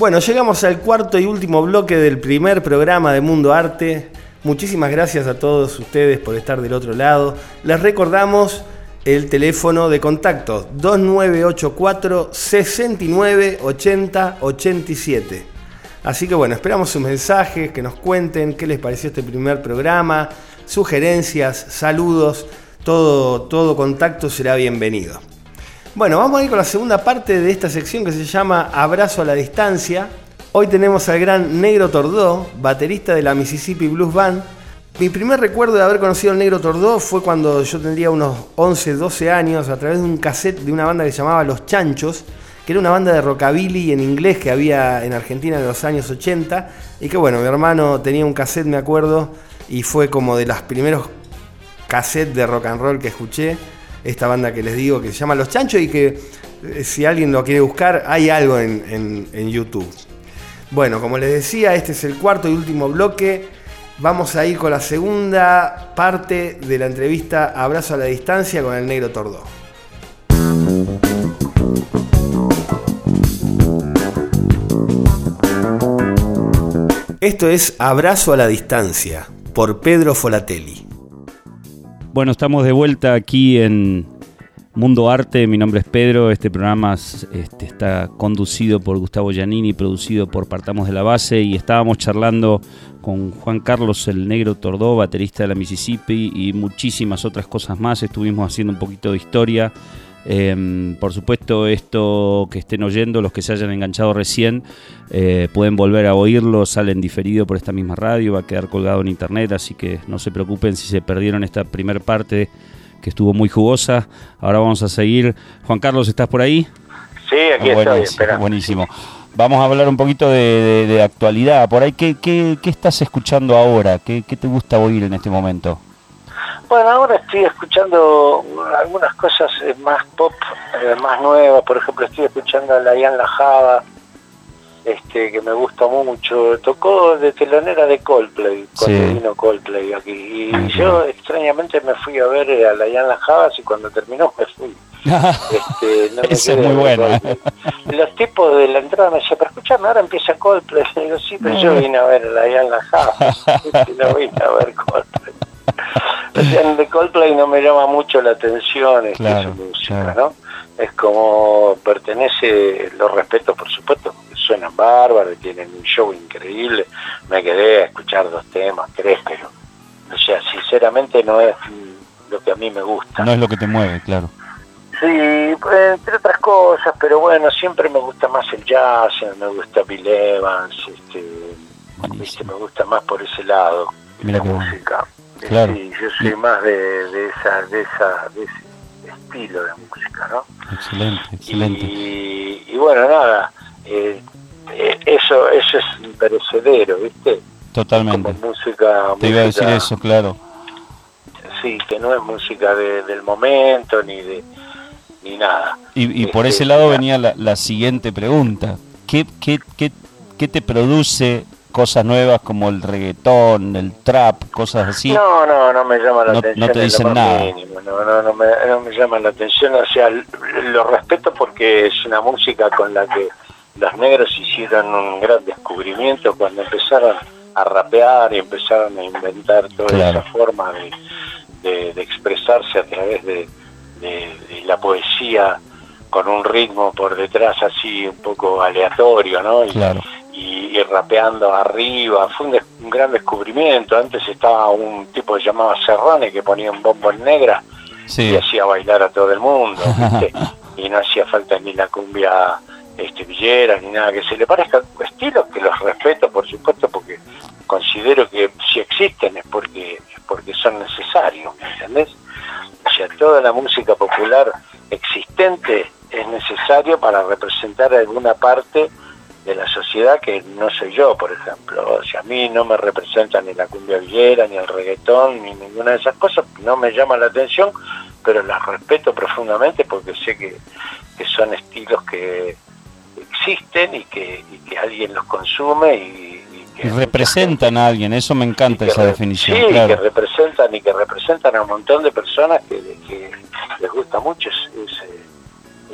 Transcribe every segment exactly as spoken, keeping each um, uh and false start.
Bueno, llegamos al cuarto y último bloque del primer programa de Mundo Arte. Muchísimas gracias a todos ustedes por estar del otro lado. Les recordamos el teléfono de contacto dos nueve ocho cuatro, seis nueve, ocho cero ocho siete. Así que bueno, esperamos sus mensajes, que nos cuenten qué les pareció este primer programa, sugerencias, saludos, todo, todo contacto será bienvenido. Bueno, vamos a ir con la segunda parte de esta sección que se llama Abrazo a la Distancia. Hoy tenemos al gran Negro Tordó, baterista de la Mississippi Blues Band. Mi primer recuerdo de haber conocido al Negro Tordó fue cuando yo tendría unos once, doce años, a través de un cassette de una banda que se llamaba Los Chanchos, que era una banda de rockabilly en inglés que había en Argentina en los años ochenta, y que bueno, mi hermano tenía un cassette, me acuerdo, y fue como de los primeros cassettes de rock and roll que escuché. Esta banda que les digo que se llama Los Chanchos y que eh, si alguien lo quiere buscar hay algo en, en, en YouTube. Bueno, como les decía, este es el cuarto y último bloque. Vamos a ir con la segunda parte de la entrevista Abrazo a la Distancia con el Negro Tordó. Esto es Abrazo a la Distancia por Pedro Folatelli. Bueno, estamos de vuelta aquí en Mundo Arte. Mi nombre es Pedro. Este programa este, está conducido por Gustavo Giannini, producido por Partamos de la Base, y estábamos charlando con Juan Carlos el Negro Tordó, baterista de la Mississippi, y muchísimas otras cosas más. Estuvimos haciendo un poquito de historia. Eh, por supuesto, esto que estén oyendo, los que se hayan enganchado recién, eh, pueden volver a oírlo, salen diferido por esta misma radio, va a quedar colgado en internet, así que no se preocupen si se perdieron esta primera parte que estuvo muy jugosa. Ahora vamos a seguir. Juan Carlos, ¿estás por ahí? Sí, aquí oh, estoy, espera. Buenísimo. Vamos a hablar un poquito de, de, de actualidad. Por ahí, ¿qué, qué, qué estás escuchando ahora? ¿Qué, ¿Qué te gusta oír en este momento? Bueno, ahora estoy escuchando algunas cosas más pop, eh, más nuevas. Por ejemplo, estoy escuchando a Layan Lajaba, este, que me gusta mucho. Tocó de telonera de Coldplay, cuando sí. vino Coldplay aquí. Y uh-huh. yo extrañamente me fui a ver a Layan Lajaba y cuando terminó me fui. este, no me Esa es muy buena. Los tipos de la entrada me decían, pero escuchame, ahora empieza Coldplay. Y digo, sí, pero yo vine a ver a Layan Lajaba, no vine a ver Coldplay. O sea, de Coldplay no me llama mucho la atención es claro, su música, claro. ¿no? Es como pertenece, lo respeto por supuesto, porque suenan bárbaros, tienen un show increíble, me quedé a escuchar dos temas, tres, pero, o sea, sinceramente no es lo que a mí me gusta. No es lo que te mueve, claro. Sí, entre otras cosas, pero bueno, siempre me gusta más el jazz, me gusta Bill Evans, este, viste, me gusta más por ese lado, Mira la música. Bueno. Claro. Sí, yo soy más de, de esa, de esa, de ese estilo de música, ¿no? Excelente, excelente. Y, y bueno, nada, eh, eh, eso, eso es imperecedero, ¿viste? Totalmente. Como música, Te iba a decir eso, claro. Sí, que no es música de, del momento ni de ni nada. Y, y por este, ese lado venía la, la siguiente pregunta: ¿Qué, qué, qué, qué te produce cosas nuevas como el reggaetón, el trap, cosas así? No, no, no me llama la no, atención. No te dicen nada. Mínimo, no, no, no, me, no me llama la atención. O sea, lo respeto porque es una música con la que los negros hicieron un gran descubrimiento cuando empezaron a rapear y empezaron a inventar toda claro. esa forma de, de, de expresarse a través de, de, de la poesía con un ritmo por detrás así un poco aleatorio, ¿no? Y, claro. Y, y rapeando arriba, fue un, des, un gran descubrimiento. Antes estaba un tipo que llamaba Serrane que ponía un bombo en negra sí. y hacía bailar a todo el mundo, ¿viste? Y no hacía falta ni la cumbia este, villera ni nada que se le parezca. Estilos que los respeto, por supuesto, porque considero que si existen es porque, porque son necesarios, ¿me entendés? O sea, toda la música popular existente es necesario para representar alguna parte de la sociedad que no soy yo, por ejemplo. O sea, a mí no me representa ni la cumbia villera, ni el reggaetón, ni ninguna de esas cosas, no me llama la atención, pero las respeto profundamente porque sé que, que son estilos que existen y que, y que alguien los consume y, y que y representan a alguien, eso me encanta esa re, definición. Sí, claro. que representan y que representan a un montón de personas que, que les gusta mucho ese, ese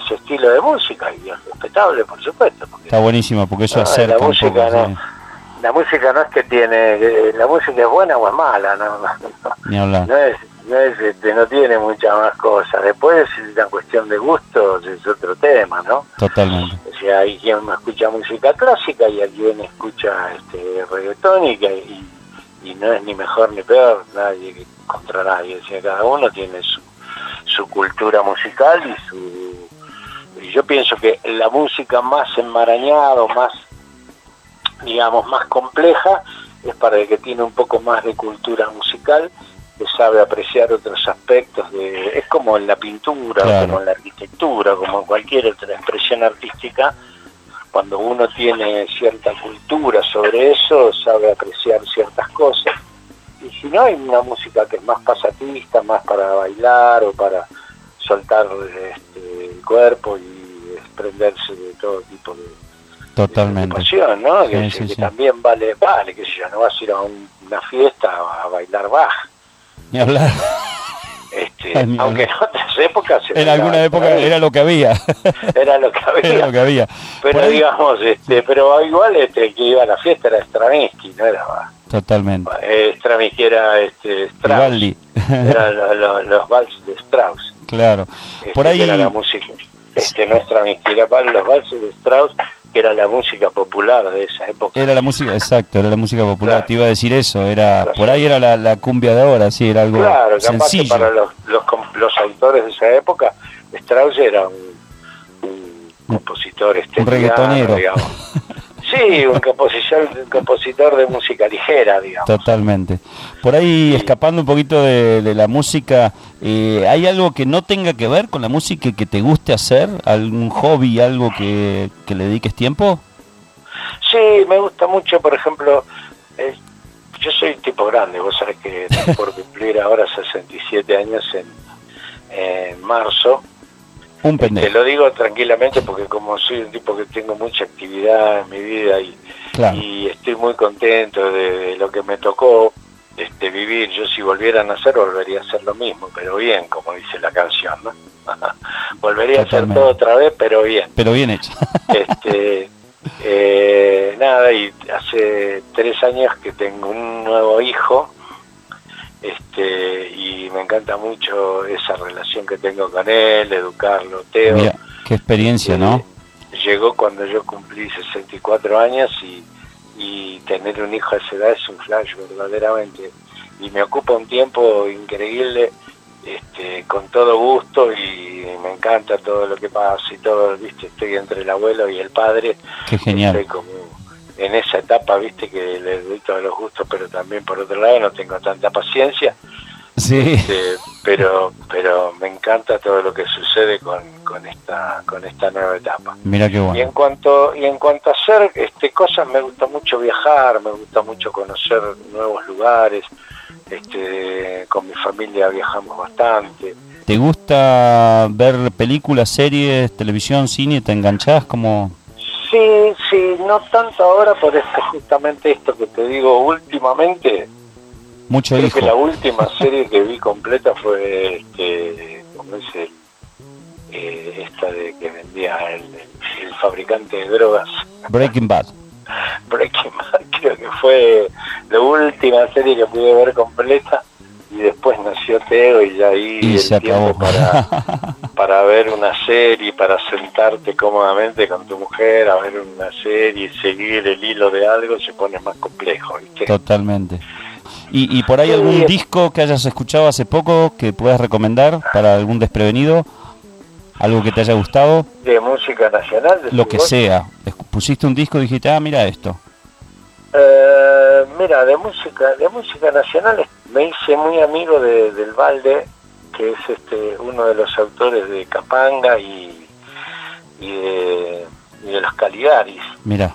ese estilo de música y es respetable, por supuesto. Porque, está buenísimo, porque eso no, acerca la música un poco. No, Sí. La música no es que tiene, la música es buena o es mala, no, no, no, Ni hablar. no es, no es, este, no tiene muchas más cosas. Después la cuestión de gustos es otro tema, ¿no? Totalmente. O sea, hay quien escucha música clásica y hay quien escucha este reggaetón y, y, y no es ni mejor ni peor, nadie contra nadie. O sea, cada uno tiene su, su cultura musical y su... Y yo pienso que la música más enmarañada, más, digamos, más compleja, es para el que tiene un poco más de cultura musical, que sabe apreciar otros aspectos de... Es como en la pintura, claro, como en la arquitectura, como en cualquier otra expresión artística. Cuando uno tiene cierta cultura sobre eso, sabe apreciar ciertas cosas. Y si no, hay una música que es más pasatista, más para bailar o para soltar este, el cuerpo y desprenderse de todo tipo de, Totalmente. de situación, ¿no? Sí, que, sí, que sí. también vale, vale, que si yo no vas a ir a un, una fiesta a bailar Bach. Ni hablar. Este, Ni aunque hablar. en otras épocas se En alguna época todavía. era lo que había. Era lo que había. Era lo que había. Pero Por ahí- digamos, este, pero igual este, el que iba a la fiesta era Stravinsky, no era Bach. Totalmente. Eh, Stravinsky era este, Strauss. Vivaldi. Eran lo- lo- los vals de Strauss. Claro. Este, Por que ahí... era la música. Este, no Stravinsky, era val- los valses de Strauss, que era la música popular de esa época. Era la música, exacto, era la música popular. Claro. Te iba a decir eso, era Claro. por ahí era la, la cumbia de ahora, sí, era algo Claro, capaz que sencillo. para los, los, com- los autores de esa época, Strauss era un, un compositor estetiano, reggaetonero. digamos. Sí, un compositor, un compositor de música ligera, digamos. Totalmente. Por ahí, escapando un poquito de, de la música, eh, ¿hay algo que no tenga que ver con la música y que te guste hacer? ¿Algún hobby, algo que, que le dediques tiempo? Sí, me gusta mucho, por ejemplo, eh, yo soy tipo grande, vos sabés que estoy por cumplir ahora sesenta y siete años en, en marzo. Un Te pendejo. lo digo tranquilamente porque como soy un tipo que tengo mucha actividad en mi vida y, Claro. y estoy muy contento de, de lo que me tocó este, vivir, yo si volviera a nacer volvería a hacer lo mismo, pero bien, como dice la canción, ¿no? Volvería Totalmente. a hacer todo otra vez, pero bien. Pero bien hecho. este eh, nada, y hace tres años que tengo un nuevo hijo, este y me encanta mucho esa relación que tengo con él, educarlo. Teo, Mira, qué experiencia, eh, ¿no? llegó cuando yo cumplí sesenta y cuatro años y, y tener un hijo a esa edad es un flash verdaderamente, y me ocupa un tiempo increíble, este, con todo gusto, y me encanta todo lo que pasa y todo, viste, estoy entre el abuelo y el padre. Qué genial. Estoy como en esa etapa, viste, que le doy todos los gustos, pero también por otro lado no tengo tanta paciencia. Sí. Este, pero pero me encanta todo lo que sucede con, con esta con esta nueva etapa. Mira qué Y en bueno. cuanto y en cuanto a hacer este cosas, me gusta mucho viajar, me gusta mucho conocer nuevos lugares. Este, con mi familia viajamos bastante. ¿Te gusta ver películas, series, televisión, cine? ¿Te enganchás como...? Sí, sí, no tanto ahora por esto, justamente esto que te digo últimamente. Mucho Creo hijo. que la última serie que vi completa fue, este, ¿cómo es el, eh, esta de que vendía el, el fabricante de drogas? Breaking Bad. Breaking Bad, creo que fue la última serie que pude ver completa, y después nació Teo y ya ahí Y el se tiempo acabó. para, para ver una serie, para sentarte cómodamente con tu mujer a ver una serie y seguir el hilo de algo se pone más complejo, ¿viste? Totalmente. ¿Y, y por ahí Sí. algún disco que hayas escuchado hace poco que puedas recomendar para algún desprevenido? ¿Algo que te haya gustado? De música nacional, decís Lo que vos. sea. Esc- Pusiste un disco y dijiste, ah, mira esto. Eh, mira, de música, de música nacional me hice muy amigo de, del Valde, que es este uno de los autores de Capanga y, y, de, y de los Caligaris. Mira,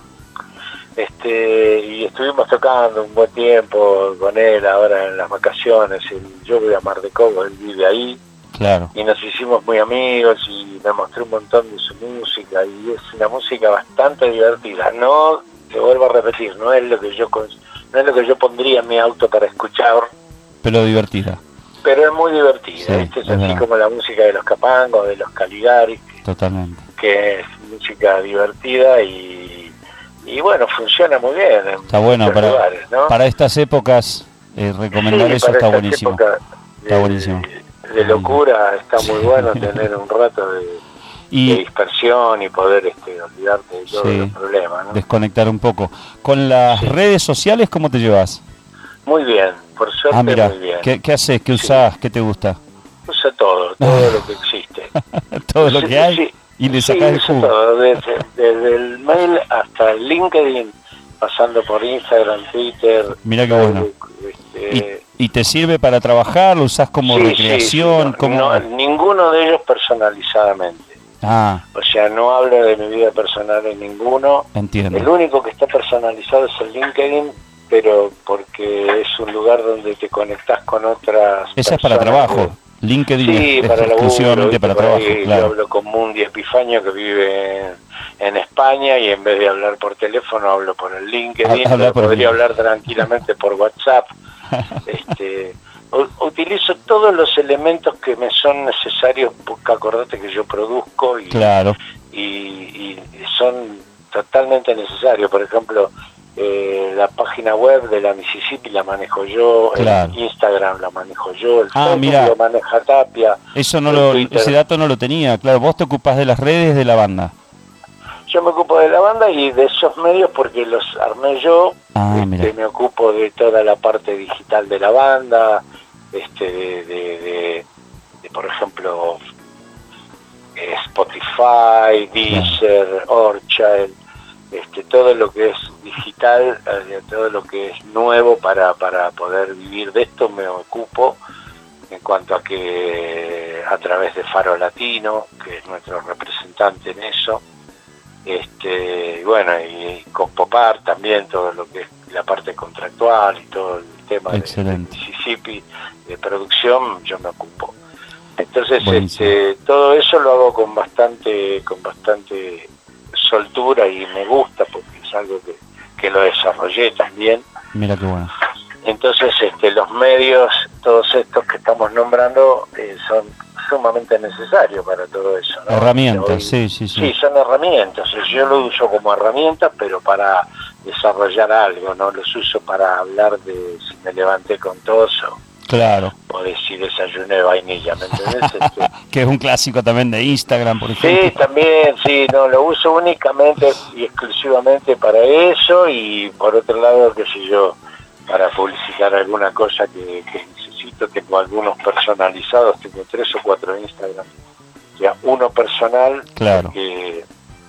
Este, y estuvimos tocando un buen tiempo con él ahora en las vacaciones. Él- yo voy a Mar de Cobo, él vive ahí, claro. y nos hicimos muy amigos y me mostró un montón de su música, y es una música bastante divertida. No, te vuelvo a repetir, no es lo que yo cons- no es lo que yo pondría en mi auto para escuchar, Pero divertida. pero es muy divertida. Sí, ¿viste? Es es así verdad. como la música de los Capangos, de los Caligaris, que Totalmente. Que es música divertida y, y bueno, funciona muy bien. Está bueno para, lugares, ¿no? Para estas épocas, eh, recomendar sí, eso está buenísimo. Está de, buenísimo. De locura, está muy bueno tener un rato de, y, de dispersión y poder este, olvidarte de todos sí, los problemas, ¿no? Desconectar un poco. ¿Con las sí. redes sociales cómo te llevas? Muy bien, por suerte ah, mirá, muy bien. ¿Qué, qué haces? ¿Qué usás? Sí. ¿Qué te gusta? Uso todo, todo lo que existe. Todo lo que hay sí, y le sí, sacás el jugo. Todo, desde, desde el mail hasta el LinkedIn, pasando por Instagram, Twitter. Mira qué bueno. Este... ¿Y, ¿Y te sirve para trabajar? ¿Lo usás como sí, recreación? Sí, sí, como... no, ninguno de ellos personalizadamente. Ah. O sea, no hablo de mi vida personal en ninguno. Entiendo. El único que está personalizado es el LinkedIn, pero porque es un lugar donde te conectás con otras Esa personas. Es para trabajo. LinkedIn sí, es, para es exclusivamente laburo, para trabajo. Claro. Yo hablo con Mundi Epifanio, que vive en, en España, y en vez de hablar por teléfono hablo por el LinkedIn. Habla por podría el... hablar tranquilamente por WhatsApp. este, u, utilizo todos los elementos que me son necesarios, porque acordate que yo produzco y, claro. y, y son totalmente necesarios. Por ejemplo, Eh, la página web de la Mississippi la manejo yo, claro. el Instagram la manejo yo, el ah, Facebook mirá. lo maneja Tapia. Eso no lo, ese dato no lo tenía, claro, vos te ocupás de las redes de la banda. Yo me ocupo de la banda y de esos medios porque los armé yo, ah, este, me ocupo de toda la parte digital de la banda, este, de, de, de, de por ejemplo, eh, Spotify, Deezer, claro. Orchard, Este, todo lo que es digital, eh, todo lo que es nuevo para, para poder vivir de esto me ocupo, en cuanto a que a través de Faro Latino, que es nuestro representante en eso, este, y bueno, y, y con Popar también, todo lo que es la parte contractual y todo el tema de, de Mississippi, de producción, yo me ocupo. Entonces, este, todo eso lo hago con bastante, con bastante soltura y me gusta porque es algo que, que lo desarrollé también. Mira qué bueno. Entonces este, los medios, todos estos que estamos nombrando, eh, son sumamente necesarios para todo eso, ¿no? Herramientas, hoy, sí, sí, sí. Sí, son herramientas. Yo lo uso como herramientas, pero para desarrollar algo, no los uso para hablar de si me levanté con tos o, claro. o de si desayuné vainilla, ¿me entendés? Este, que es un clásico también de Instagram, por ejemplo. Sí, también, sí, no, lo uso únicamente y exclusivamente para eso, y por otro lado, qué sé yo, para publicitar alguna cosa que, que necesito. Tengo algunos personalizados, tengo tres o cuatro Instagram, ya uno personal, claro. que,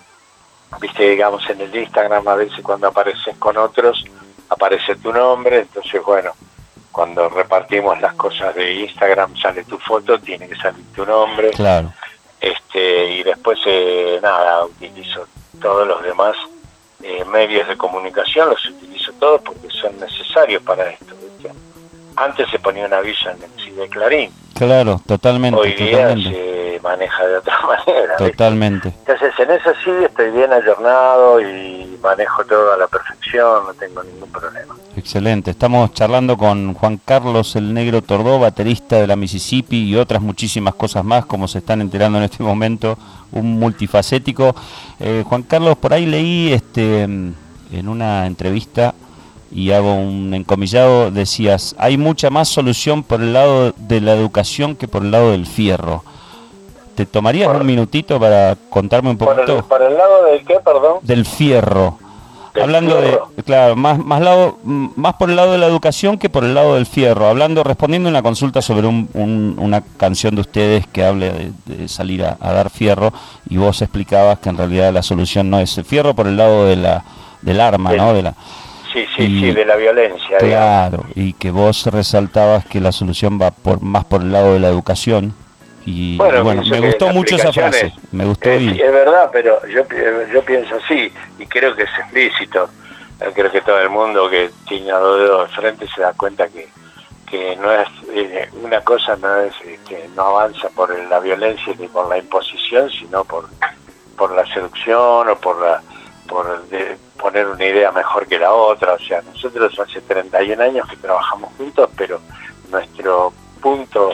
viste, digamos, en el Instagram a veces cuando apareces con otros, aparece tu nombre, entonces bueno, cuando repartimos las cosas de Instagram sale tu foto, tiene que salir tu nombre. Claro. Este, y después, eh, nada, utilizo todos los demás eh, medios de comunicación, los utilizo todos porque son necesarios para esto, ¿viste? Antes se ponía un aviso en el C D Clarín. Claro, totalmente. Hoy día totalmente. se maneja de otra manera. Totalmente. ¿Viste? Entonces, en eso sí estoy bien ayornado y manejo todo a la perfección, no tengo ningún problema. Excelente. Estamos charlando con Juan Carlos el Negro Tordó, baterista de la Mississippi, y otras muchísimas cosas más, como se están enterando en este momento, un multifacético. Eh, Juan Carlos, por ahí leí este en una entrevista, y hago un encomillado, decías, hay mucha más solución por el lado de la educación que por el lado del fierro. ¿Te tomarías por, un minutito para contarme un poquito? ¿Por el, por el lado del qué, perdón? Del fierro. Del Hablando fierro. de, claro, más más lado, más por el lado de la educación que por el lado del fierro. Hablando, respondiendo una consulta sobre un, un, una canción de ustedes que hable de, de salir a, a dar fierro, y vos explicabas que en realidad la solución no es el fierro por el lado de la del arma, del, ¿no? De la, sí, sí, y, sí, de la violencia. Claro, digamos. Y que vos resaltabas que la solución va por más por el lado de la educación. Y bueno, y bueno me gustó mucho esa frase, es, me gustó. Es, y... es verdad, pero yo, yo pienso así, y creo que es explícito. Creo que todo el mundo que tiene a los dedos de frente se da cuenta que, que no es eh, una cosa, no es eh, que no avanza por la violencia ni por la imposición, sino por por la seducción o por la por de poner una idea mejor que la otra. O sea, nosotros hace treinta y un años que trabajamos juntos, pero nuestro punto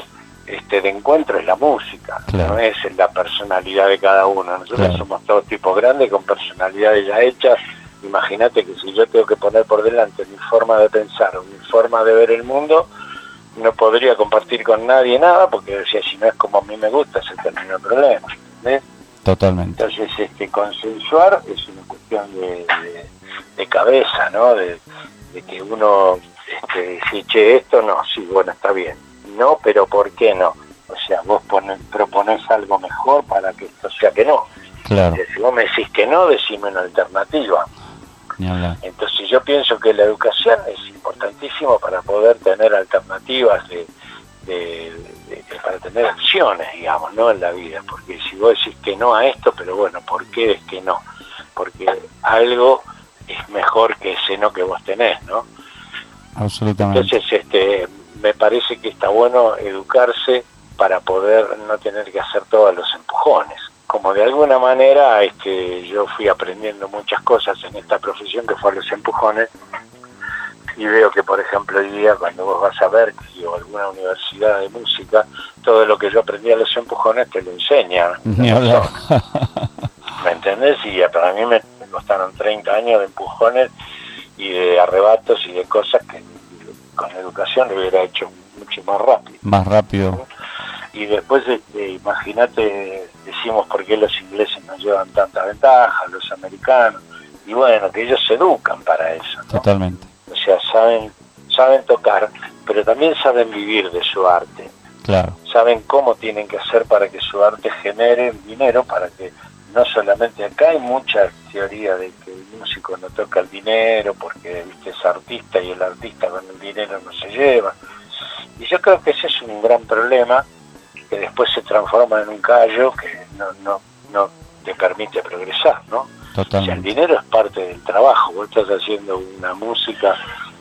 este, de encuentro es la música, claro. no es la personalidad de cada uno. Nosotros claro. somos todos tipos grandes con personalidades ya hechas. Imagínate que si yo tengo que poner por delante mi forma de pensar o mi forma de ver el mundo, no podría compartir con nadie nada, porque decía, si no es como a mí me gusta, se termina el problema, ¿entendés? Totalmente. Entonces, este, consensuar es una cuestión de, de, de cabeza, ¿no? De, de que uno este, dice, che, esto no, sí, bueno, está bien. No, pero ¿por qué no? O sea, vos pones, proponés algo mejor para que esto sea que no. Claro. Si vos me decís que no, decime una alternativa. Entonces yo pienso que la educación es importantísimo para poder tener alternativas de, de, de, de para tener opciones, digamos, no en la vida, porque si vos decís que no a esto, pero bueno, ¿por qué es que no? Porque algo es mejor que ese no que vos tenés, ¿no? Absolutamente. Entonces este me parece que está bueno educarse para poder no tener que hacer todos los empujones. Como de alguna manera este, yo fui aprendiendo muchas cosas en esta profesión que fue los empujones, y veo que, por ejemplo, hoy día cuando vos vas a Berkeley o alguna universidad de música, todo lo que yo aprendí a los empujones te lo enseñan. Ni hablar. ¿Me entendés? Y para mí me costaron treinta años de empujones y de arrebatos y de cosas que con educación lo hubiera hecho mucho más rápido. Más rápido. ¿Sí? Y después, este, imagínate, decimos por qué los ingleses nos llevan tanta ventaja, los americanos, y bueno, que ellos se educan para eso, ¿no? Totalmente. O sea, saben saben tocar, pero también saben vivir de su arte. Claro. Saben cómo tienen que hacer para que su arte genere dinero, para que no solamente acá hay mucha teoría de que el músico no toca el dinero porque, viste, es artista y el artista con el dinero no se lleva. Y yo creo que ese es un gran problema, que después se transforma en un callo que no no no te permite progresar, ¿no? Totalmente. O sea, el dinero es parte del trabajo. Vos estás haciendo una música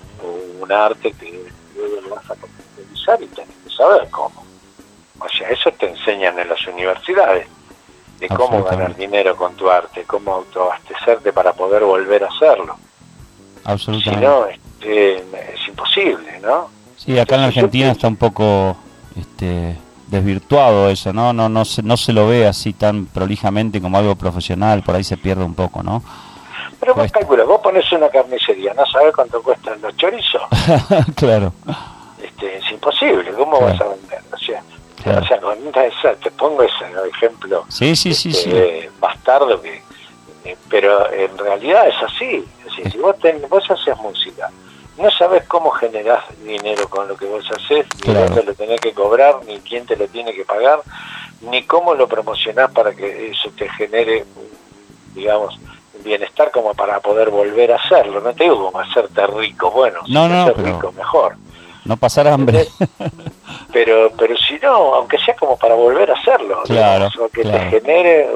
o un arte que luego lo vas a comercializar y tenés que saber cómo. O sea, eso te enseñan en las universidades, de cómo ganar dinero con tu arte, cómo autoabastecerte para poder volver a hacerlo. Absolutamente. Si no, este, es imposible, ¿no? Sí, acá en la Argentina está un poco este, desvirtuado eso, ¿no? No, no, se, no se lo ve así tan prolijamente como algo profesional, por ahí se pierde un poco, ¿no? Pero vos calculas, vos pones una carnicería, ¿no sabés cuánto cuestan los chorizos? Claro. Este, es imposible, ¿cómo claro. vas a vender? O sea, claro. o sea con esa, te pongo ese ¿no? ejemplo sí, sí, sí, este, sí. Eh, bastardo, que, eh, pero en realidad es así. Es decir, si vos, ten, vos haces música, no sabés cómo generás dinero con lo que vos haces, claro. ni dónde lo tenés que cobrar, ni quién te lo tiene que pagar, ni cómo lo promocionás para que eso te genere, digamos, bienestar como para poder volver a hacerlo. No te digo como hacerte rico, bueno, no, si no, hacer pero rico mejor. No pasar hambre. pero pero si no, aunque sea como para volver a hacerlo, claro, digamos, o que claro. te genere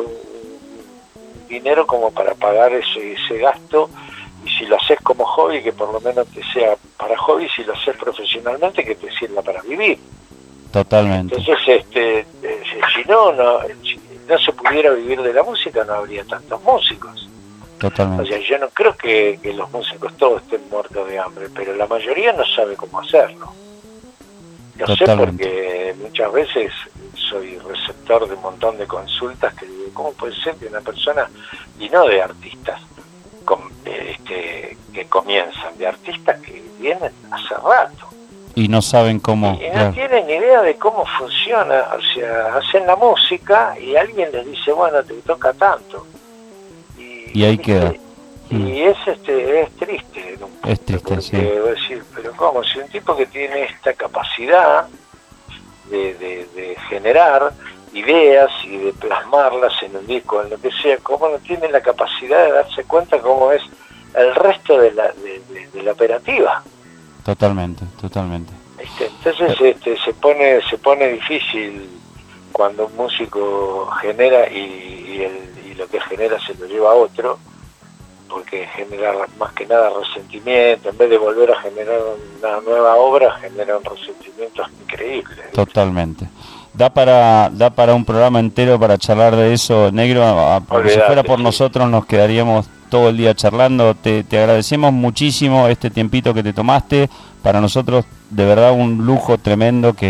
un dinero como para pagar ese, ese gasto. Y si lo haces como hobby, que por lo menos te sea para hobby, si lo haces profesionalmente, que te sirva para vivir. Totalmente. Entonces, este, eh, si no, no, si no se pudiera vivir de la música, no habría tantos músicos. Totalmente. O sea, yo no creo que, que los músicos todos estén muertos de hambre, pero la mayoría no sabe cómo hacerlo. Lo sé porque muchas veces soy receptor de un montón de consultas que digo, ¿cómo puede ser que una persona, y no de artistas, con, este, que comienzan, de artistas que vienen hace rato y no saben cómo y no claro. tienen ni idea de cómo funciona, o sea, hacen la música y alguien les dice, bueno, te toca tanto y, y ahí ¿viste? queda y mm. es este es triste en un punto, es triste, porque sí. voy a decir, pero cómo, si un tipo que tiene esta capacidad de, de, de generar ideas y de plasmarlas en un disco, en lo que sea, cómo no tiene la capacidad de darse cuenta cómo es el resto de la de, de, de la operativa. Totalmente, totalmente. ¿Viste? Entonces este, se pone se pone difícil cuando un músico genera y, y, el, y lo que genera se lo lleva a otro, porque genera más que nada resentimiento, en vez de volver a generar una nueva obra, genera un resentimiento increíble. ¿Viste? Totalmente. Da para da para un programa entero para charlar de eso, Negro, porque Olvidate, si fuera por sí. nosotros nos quedaríamos todo el día charlando. Te, te agradecemos muchísimo este tiempito que te tomaste, para nosotros de verdad un lujo tremendo que,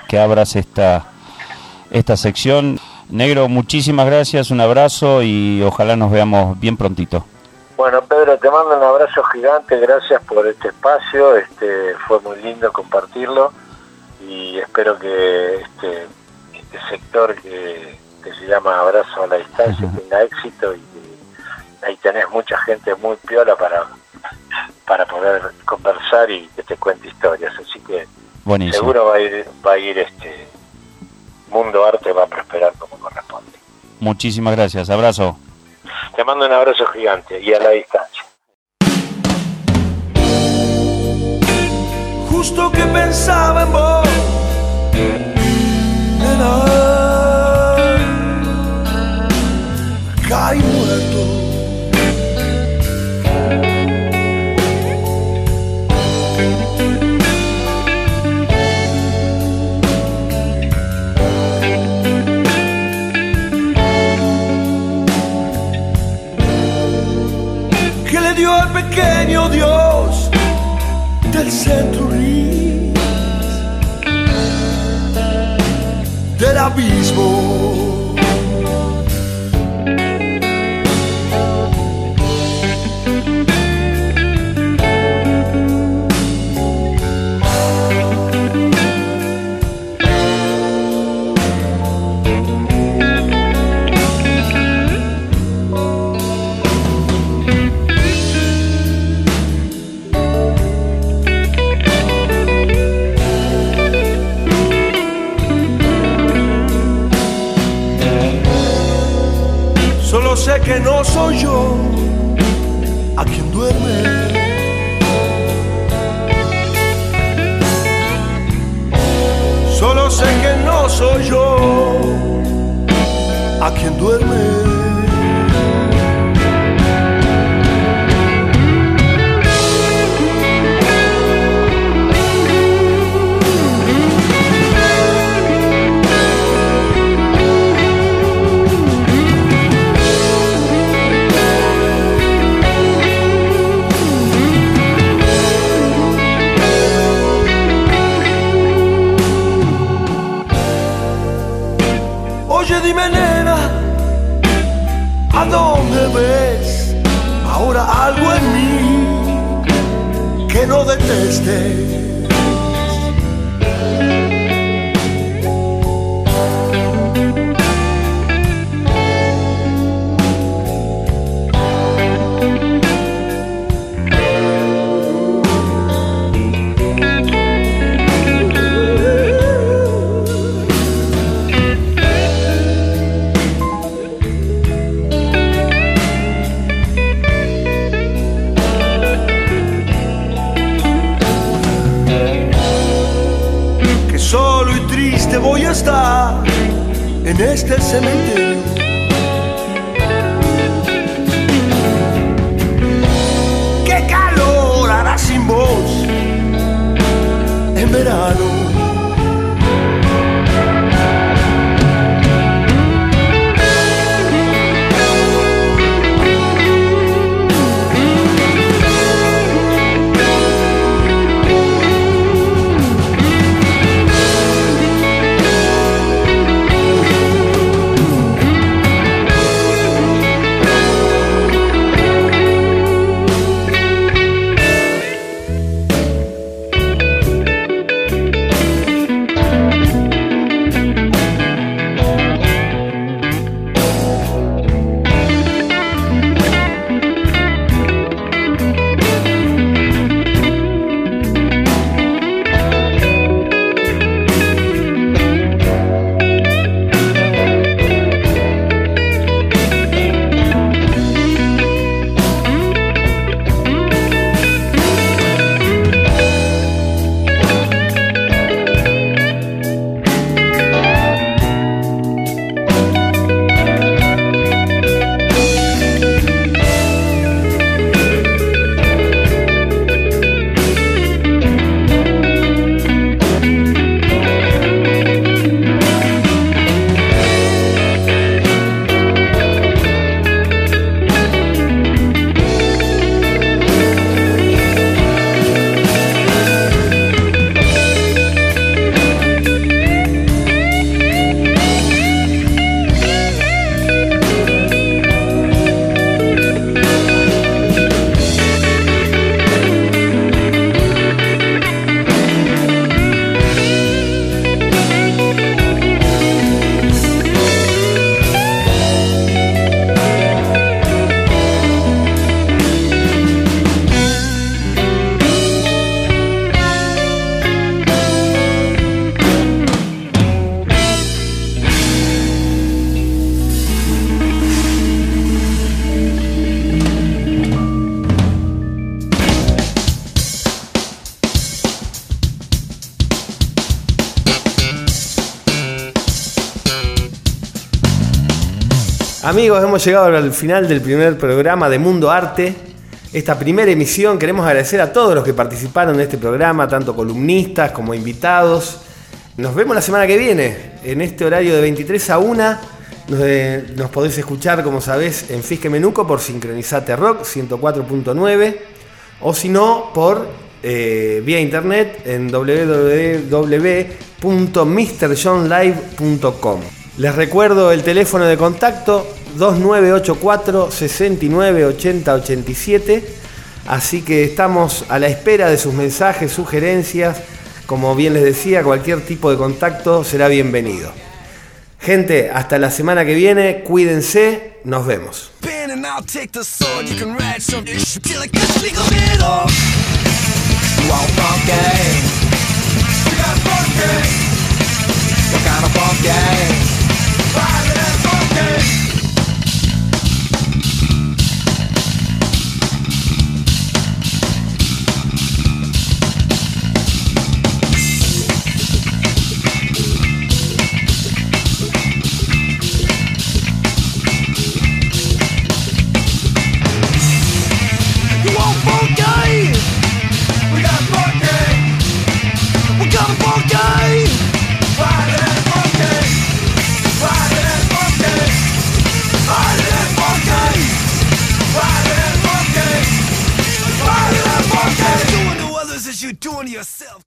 que abras esta, esta sección. Negro, muchísimas gracias, un abrazo y ojalá nos veamos bien prontito. Bueno, Pedro, te mando un abrazo gigante, gracias por este espacio, este fue muy lindo compartirlo y espero que este, este sector que, que se llama Abrazo a la Distancia uh-huh. tenga éxito y que ahí tenés mucha gente muy piola para, para poder conversar y que te cuente historias, así que buenísimo. Seguro va a ir, va a ir este Mundo Arte va a prosperar como corresponde. Muchísimas gracias, abrazo. Te mando un abrazo gigante y a la distancia. Justo que pensaba en vos, nena, caí muerto. Que le dio al pequeño Dios del centro gris del abismo. Solo sé que no soy yo a quien duerme. Solo sé que no soy yo a quien duerme. Oye, dime, nena, ¿a dónde ves ahora algo en mí que no detestes? Voy a estar en este cementerio. Qué calor hará sin vos en verano. Amigos, hemos llegado al final del primer programa de Mundo Arte. Esta primera emisión, queremos agradecer a todos los que participaron en este programa, tanto columnistas como invitados. Nos vemos la semana que viene, en este horario de veintitrés a una. Nos, eh, nos podéis escuchar, como sabés, en Fisque Menuco por Sincronizate Rock ciento cuatro punto nueve, o si no, por eh, vía internet en doble u doble u doble u punto mister john live punto com. Les recuerdo el teléfono de contacto dos nueve ocho cuatro, seis nueve, ocho cero ocho siete. Así que estamos a la espera de sus mensajes, sugerencias. Como bien les decía, cualquier tipo de contacto será bienvenido. Gente, hasta la semana que viene, cuídense, nos vemos. Doing to yourself.